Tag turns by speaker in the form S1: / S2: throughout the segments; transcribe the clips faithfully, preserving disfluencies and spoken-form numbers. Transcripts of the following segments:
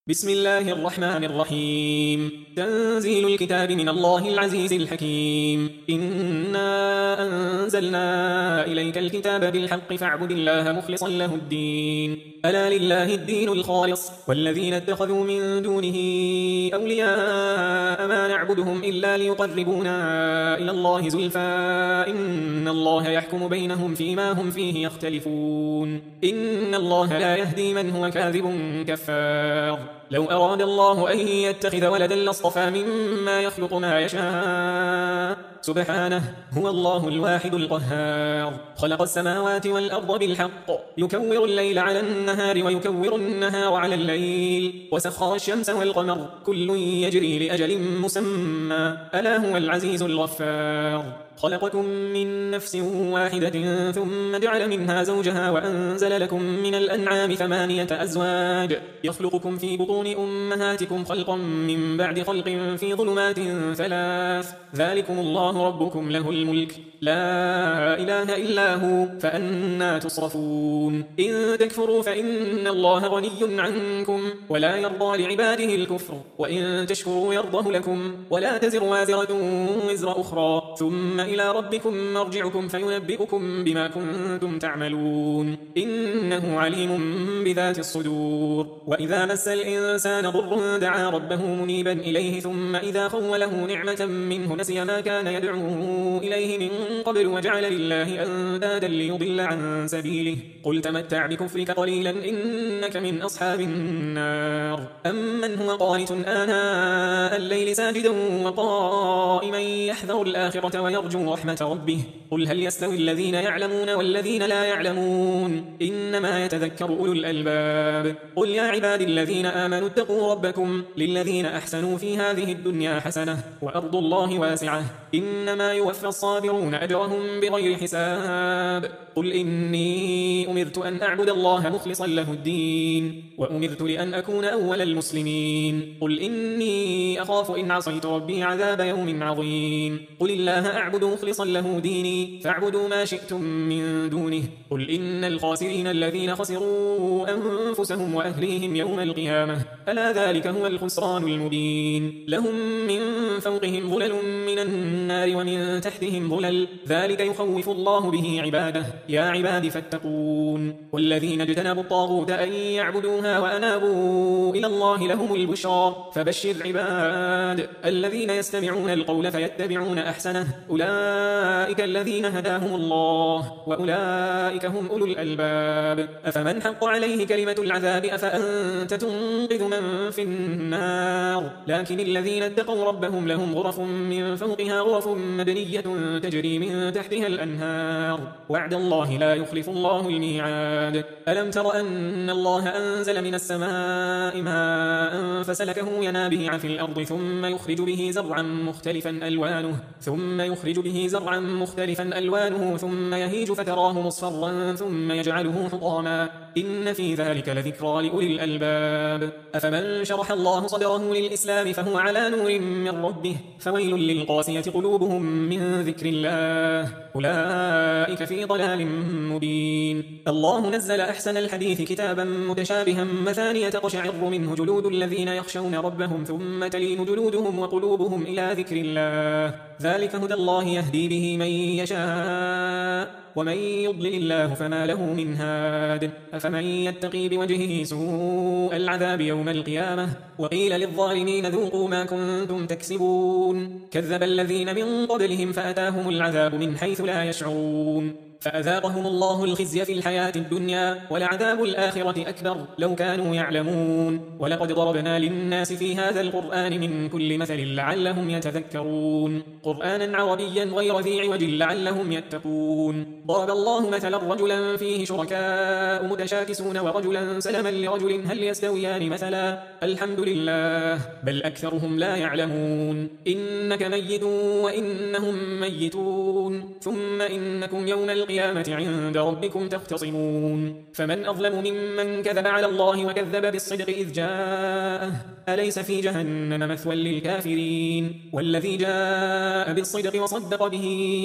S1: بسم الله الرحمن الرحيم تنزيل الكتاب من الله العزيز الحكيم إنا أنزلنا إليك الكتاب بالحق فاعبد الله مخلصا له الدين ألا لله الدين الخالص والذين اتخذوا من دونه أولياء ما نعبدهم إلا ليقربونا إلى الله زلفى إن الله يحكم بينهم فيما هم فيه يختلفون إن الله لا يهدي من هو كاذب كفار لو أراد الله أن يتخذ ولدا لاصطفى مما يخلق ما يشاء سبحانه هو الله الواحد القهار خلق السماوات والأرض بالحق يكور الليل على النهار ويكور النهار على الليل وسخر الشمس والقمر كل يجري لأجل مسمى ألا هو العزيز الغفار خلقكم من نفس واحدة ثم جعل منها زوجها وأنزل لكم من الأنعام ثمانية أزواج يخلقكم في بطون أمهاتكم خلقا من بعد خلق في ظلمات ثلاث ذلكم الله ربكم له الملك لا إله إلا هو فأنا تصرفون إن تكفروا فإن الله غني عنكم ولا يرضى لعباده الكفر وإن تشكروا يرضه لكم ولا تزر وازرة وزر أخرى ثم إلى ربكم مرجعكم فينبئكم بما كنتم تعملون إنه عليم بذات الصدور وإذا مس الإنسان ضر دعا ربه منيبا إليه ثم إذا خوله نعمة منه نسي ما كان يدعو إليه من قبل وجعل لله أندادا ليضل عن سبيله قل تمتع بكفرك قليلا إنك من أصحاب النار أمن هو قانت آناء الليل ساجدا وقائما يحذر الآخرة ويرجو رحمة ربه قل هل يستوي الذين يعلمون والذين لا يعلمون إنما يتذكر أولو الألباب قل يا عبادي الذين آمنوا اتقوا ربكم للذين أحسنوا في هذه الدنيا حسنة وأرض الله واسعة إنما يوفى الصابرون أجرهم بغير حساب قل إني أمرت أن أعبد الله مخلصا له الدين وأمرت لأن أكون أول المسلمين قل إني أخاف إن عصيت ربي عذاب يوم عظيم قل الله أعبد مخلصا له ديني فاعبدوا ما شئتم من دونه قل إن الخاسرين الذين خسروا أنفسهم وأهليهم يوم القيامة ألا ذلك هو الخسران المبين لهم من فوقهم ظلل من النار ومن تحتهم ظلل ذلك يخوف الله به عباده يا عباد فاتقون والذين اجتنبوا الطاغوت أن يعبدوها وأنابوا إلى الله لهم البشرى فبشر عباد الذين يستمعون القول فيتبعون أحسنه أولئك الذين هداهم الله وأولئك هم أولو الألباب أفمن حق عليه كلمة العذاب أفأنت تنقذ من في النار لكن الذين اتقوا ربهم لهم غرف من فوقها غرف مبنية تجري من تحتها الأنهار وعد الله لا يخلف الله الميعاد ألم تر أن الله أنزل من السماء ماء فسلكه ينابيع في الأرض ثم يخرج به زرعا مختلفا ألوانه ثم يخرج به زرعا مختلفا ألوانه ثم يهيج فتراه مصفرا ثم يجعله حطاما إن في ذلك لذكرى لأولي الألباب أفمن شرح الله صدره للإسلام فهو على نور من ربه فويل للقاسية قلوبهم من ذكر الله أولئك في ضلال مبين الله نزل أحسن الحديث كتابا متشابها مثانية تقشعر منه جلود الذين يخشون ربهم ثم تلين جلودهم وقلوبهم إلى ذكر الله ذلك هدى الله يهدي به من يشاء ومن يضلل الله فما له من هاد أفمن يتقي بوجهه سوء العذاب يوم القيامة وقيل للظالمين ذوقوا ما كنتم تكسبون كذب الذين من قبلهم فأتاهم العذاب من حيث لا يشعرون فأذاقهم الله الخزي في الحياة الدنيا ولعذاب الآخرة أكبر لو كانوا يعلمون ولقد ضربنا للناس في هذا القرآن من كل مثل لعلهم يتذكرون قرآنا عربيا غير ذي عوج لعلهم يتقون ضرب الله مثلا رجلا فيه شركاء متشاكسون ورجلا سلما لرجل هل يستويان مثلا الحمد لله بل أكثرهم لا يعلمون إنك ميت وإنهم ميتون ثم إنكم يوم القيامة القيامة عند ربكم تختصمون فمن أظلم ممن كذب على الله وكذب بالصدق إذ جاءه أليس في جهنم مثوى للكافرين والذي جاء بالصدق وصدق به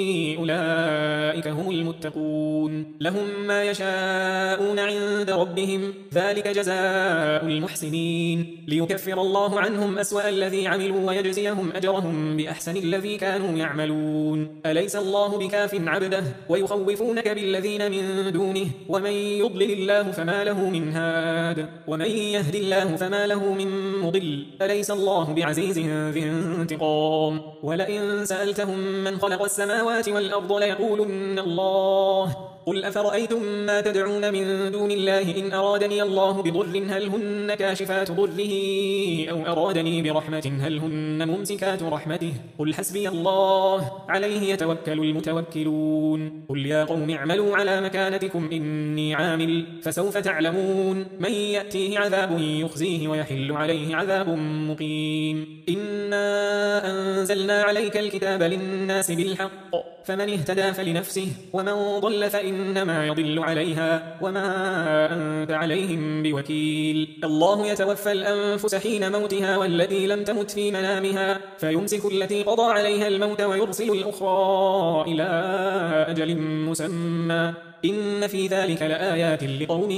S1: أولئك هم المتقون لهم ما يشاءون عند ربهم ذلك جزاء المحسنين ليكفر الله عنهم أسوأ الذي عملوا ويجزيهم أجرهم بأحسن الذي كانوا يعملون أليس الله بكاف عبده ويخوفونك بالذين من دونه ومن يضلل الله فما له من هاد ومن يهد الله فما له من مضل أليس الله بعزيز ذي انتقام ولئن سألتهم من خلق السماوات والأرض ليقولن الله قل أفرأيتم ما تدعون من دون الله إن أرادني الله بضر هل هن كاشفات ضره أو أرادني برحمة هل هن ممسكات رحمته قل حسبي الله عليه يتوكل المتوكلون قل يا قوم اعملوا على مكانتكم إني عامل فسوف تعلمون من يأتيه عذاب يخزيه ويحل عليه عذاب مقيم إنا أنزلنا عليك الكتاب للناس بالحق فمن اهتدى فلنفسه ومن ضل فإنما يضل عليها وما أنت عليهم بوكيل الله يتوفى الأنفس حين موتها والتي لم تمت في منامها فيمسك التي قضى عليها الموت ويرسل الأخرى إلى أجل مسمى إن في ذلك لآيات لقوم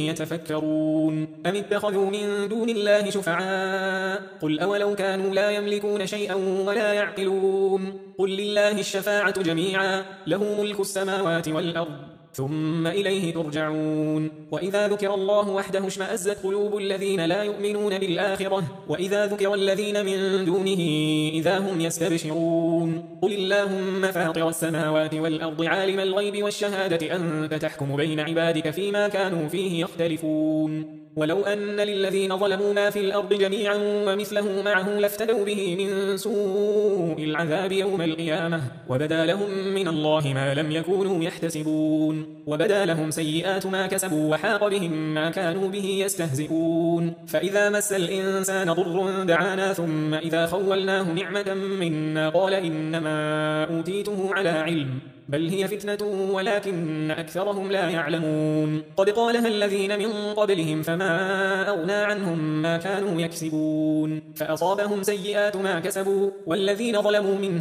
S1: يتفكرون أم اتخذوا من دون الله شفعاء قل أولو كانوا لا يملكون شيئا ولا يعقلون قل لله الشفاعة جميعا له ملك السماوات والأرض ثم إليه ترجعون وإذا ذكر الله وحده اشمأزت قلوب الذين لا يؤمنون بالآخرة وإذا ذكر الذين من دونه إذا هم يستبشرون قل اللهم فاطر السماوات والأرض عالم الغيب والشهادة أنت تحكم بين عبادك فيما كانوا فيه يختلفون ولو أن للذين ظلموا ما في الأرض جميعا ومثله معه لافتدوا به من سوء العذاب يوم القيامة وبدا لهم من الله ما لم يكونوا يحتسبون وبدا لهم سيئات ما كسبوا وحاق بهم ما كانوا به يستهزئون فإذا مس الإنسان ضر دعانا ثم إذا خولناه نعمة منا قال إنما أوتيته على علم بل هي فتنة ولكن أكثرهم لا يعلمون قد قالها الذين من قبلهم فما أغنى عنهم ما كانوا يكسبون فأصابهم سيئات ما كسبوا والذين ظلموا من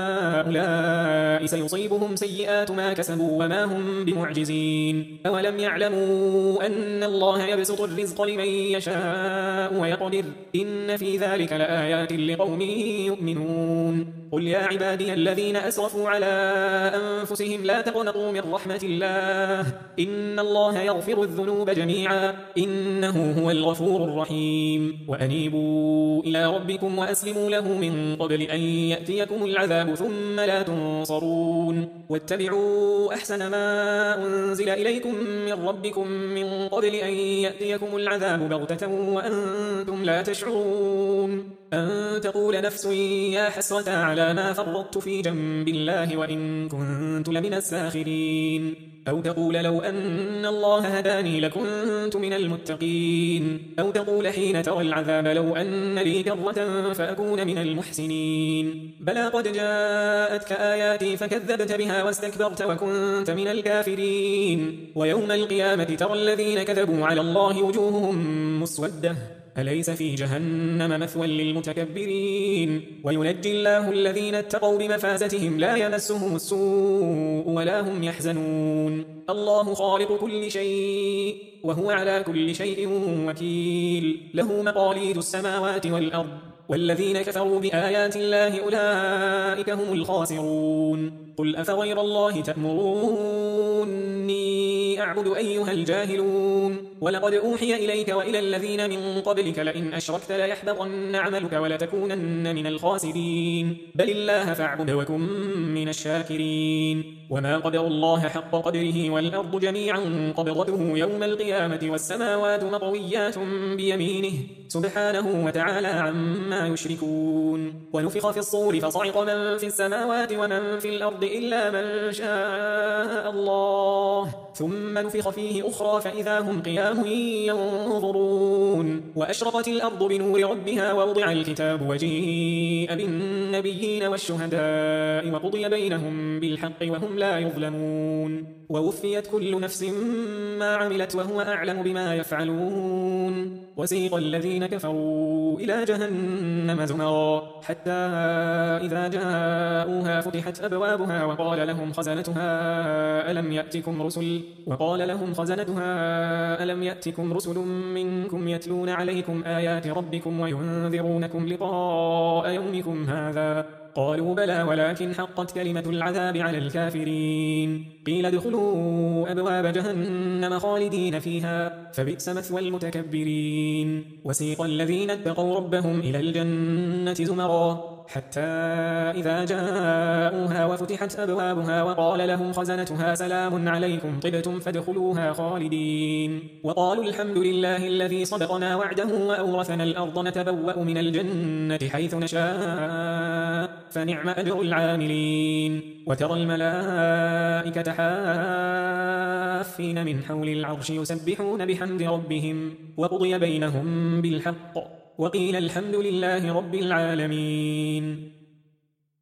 S1: هؤلاء سيصيبهم سيئات ما كسبوا وما هم بمعجزين أولم يعلموا أن الله يبسط الرزق لمن يشاء ويقدر إن في ذلك لآيات لقوم يؤمنون قل يا عبادي الذين أسرفوا على أنفسهم لا تقنطوا من رحمة الله إن الله يغفر الذنوب جميعا إنه هو الغفور الرحيم وأنيبوا إلى ربكم وأسلموا له من قبل أن يأتيكم العذاب ثم لا تنصرون واتبعوا أحسن ما أنزل إليكم من ربكم من قبل أن يأتيكم العذاب بغتة وأنتم لا تشعرون أن تقول نفس يا حسرة على ما فرطت في جنب الله وإن كنت لمن الساخرين أو تقول لو أن الله هداني لكنت من المتقين أو تقول حين ترى العذاب لو أن لي كرة فأكون من المحسنين بلى قد جاءتك آياتي فكذبت بها واستكبرت وكنت من الكافرين ويوم القيامة ترى الذين كذبوا على الله وجوههم مسودة أليس في جهنم مثوى للمتكبرين وينجي الله الذين اتقوا بمفازتهم لا يمسهم السوء ولا هم يحزنون الله خالق كل شيء وهو على كل شيء وكيل له مقاليد السماوات والأرض والذين كفروا بآيات الله أولئك هم الخاسرون قل أفغير الله تأمروني أعبد أيها الجاهلون ولقد أوحي إليك وإلى الذين من قبلك لئن أشركت ليحبطن عملك ولتكونن من الخاسرين بل الله فاعبد وكن من الشاكرين وما قدر الله حق قدره والأرض جميعا قبضته يوم القيامة والسماوات مطويات بيمينه سبحانه وتعالى عما يشركون ونفخ في الصور فصعق من في السماوات ومن في الأرض إلا من شاء الله ثم نفخ فيه أخرى فإذا هم قيام ينظرون وأشرقت الأرض بنور ربها ووضع الكتاب وجيء بالنبيين والشهداء وقضي بينهم بالحق وهم لا يظلمون ووفيت كل نفس ما عملت وهو أعلم بما يفعلون وسيق الذين كفروا إلى جهنم زمرا حتى إذا جاءوها فتحت أبوابها وقال لهم خزنتها ألم يأتكم رسل وقال لهم خزنتها ألم يأتكم رسل منكم يتلون عليكم آيات ربكم وينذرونكم لقاء يومكم هذا قالوا بلى ولكن حقت كلمة العذاب على الكافرين قيل ادخلوا أبواب جهنم خالدين فيها فبئس مثوى المتكبرين وسيق الذين اتقوا ربهم إلى الجنة زمرا حتى إذا جاءوها وفتحت أبوابها وقال لهم خزنتها سلام عليكم طبتم فادخلوها خالدين وقالوا الحمد لله الذي صدقنا وعده وأورثنا الأرض نتبوأ من الجنة حيث نشاء فنعم أجر العاملين وترى الملائكة حافين من حول العرش يسبحون بحمد ربهم وقضي بينهم بالحق وقيل الحمد لله رب العالمين.